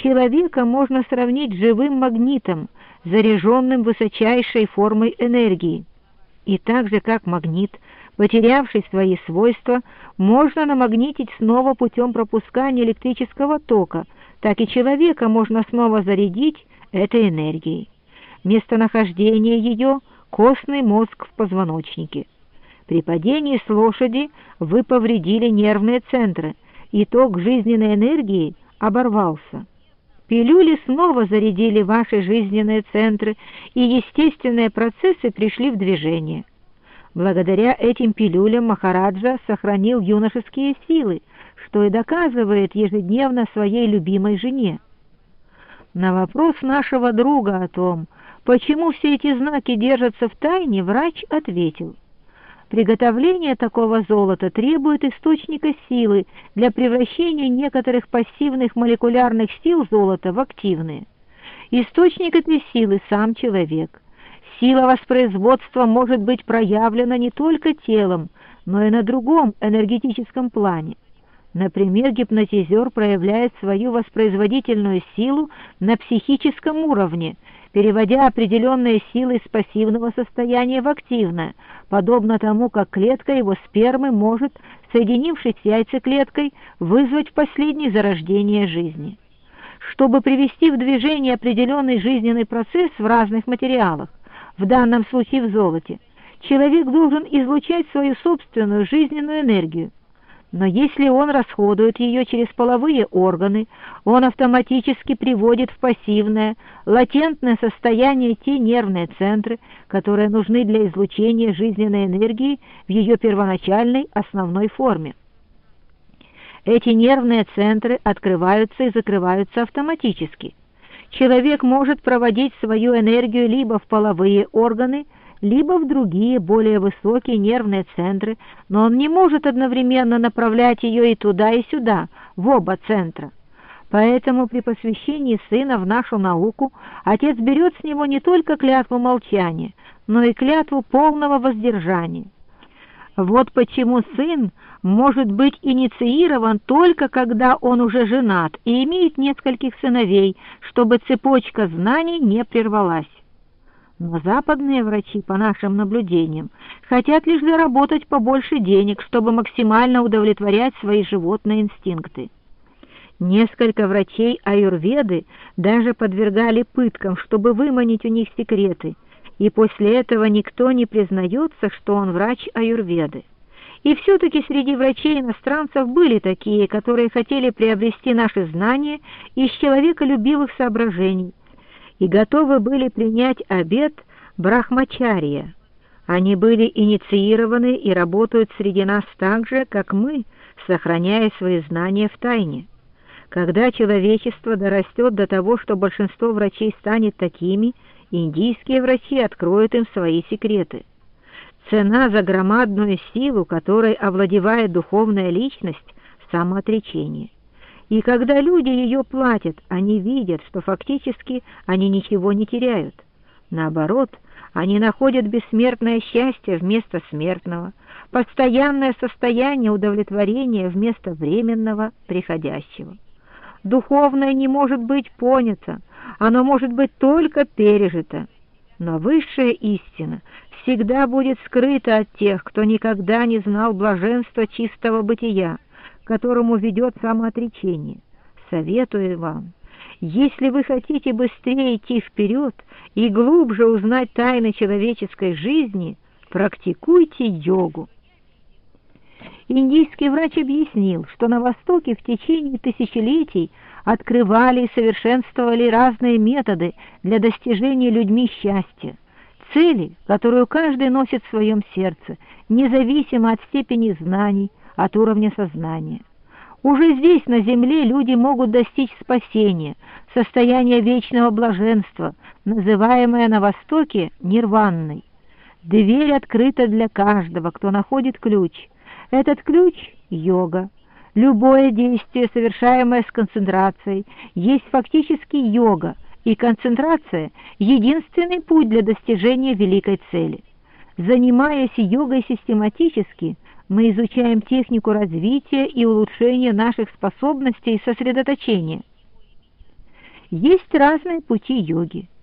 Человека можно сравнить с живым магнитом, заряженным высочайшей формой энергии. И так же, как магнит, потерявший свои свойства, можно намагнитить снова путем пропускания электрического тока, так и человека можно снова зарядить этой энергией. Местонахождение ее – костный мозг в позвоночнике. При падении с лошади вы повредили нервные центры, и ток жизненной энергии оборвался. Пилюли снова зарядили ваши жизненные центры, и естественные процессы пришли в движение. Благодаря этим пилюлям Махараджа сохранил юношеские силы, что и доказывает ежедневно своей любимой жене. На вопрос нашего друга о том, почему все эти знаки держатся в тайне, врач ответил: приготовление такого золота требует источника силы для превращения некоторых пассивных молекулярных сил золота в активные. Источник этой силы – сам человек. Сила воспроизводства может быть проявлена не только телом, но и на другом энергетическом плане. Например, гипнотизер проявляет свою воспроизводительную силу на психическом уровне, переводя определенные силы из пассивного состояния в активное, подобно тому, как клетка его спермы может, соединившись с яйцеклеткой, вызвать в последней зарождение жизни. Чтобы привести в движение определенный жизненный процесс в разных материалах, в данном случае в золоте, человек должен излучать свою собственную жизненную энергию. Но если он расходует ее через половые органы, он автоматически приводит в пассивное, латентное состояние те нервные центры, которые нужны для излучения жизненной энергии в ее первоначальной основной форме. Эти нервные центры открываются и закрываются автоматически. Человек может проводить свою энергию либо в половые органы, либо в другие, более высокие нервные центры, но он не может одновременно направлять ее и туда, и сюда, в оба центра. Поэтому при посвящении сына в нашу науку отец берет с него не только клятву молчания, но и клятву полного воздержания. Вот почему сын может быть инициирован только когда он уже женат и имеет нескольких сыновей, чтобы цепочка знаний не прервалась. Но западные врачи, по нашим наблюдениям, хотят лишь заработать побольше денег, чтобы максимально удовлетворять свои животные инстинкты. Несколько врачей аюрведы даже подвергали пыткам, чтобы выманить у них секреты, и после этого никто не признается, что он врач аюрведы. И все-таки среди врачей-иностранцев были такие, которые хотели приобрести наши знания из человеколюбивых соображений, и готовы были принять обет брахмачарья. Они были инициированы и работают среди нас так же, как мы, сохраняя свои знания в тайне. Когда человечество дорастет до того, что большинство врачей станет такими, индийские врачи откроют им свои секреты. Цена за громадную силу, которой овладевает духовная личность – самоотречение. И когда люди ее платят, они видят, что фактически они ничего не теряют. Наоборот, они находят бессмертное счастье вместо смертного, постоянное состояние удовлетворения вместо временного, приходящего. Духовное не может быть понято, оно может быть только пережито. Но высшая истина всегда будет скрыта от тех, кто никогда не знал блаженства чистого бытия, к которому ведет самоотречение. Советую вам, если вы хотите быстрее идти вперед и глубже узнать тайны человеческой жизни, практикуйте йогу. Индийский врач объяснил, что на Востоке в течение тысячелетий открывали и совершенствовали разные методы для достижения людьми счастья, цели, которую каждый носит в своем сердце, независимо от степени знаний, от уровня сознания. Уже здесь, на земле, люди могут достичь спасения, состояния вечного блаженства, называемое на Востоке нирванной. Дверь открыта для каждого, кто находит ключ. Этот ключ – йога. Любое действие, совершаемое с концентрацией, есть фактически йога, и концентрация – единственный путь для достижения великой цели. Занимаясь йогой систематически, мы изучаем технику развития и улучшения наших способностей и сосредоточения. Есть разные пути йоги.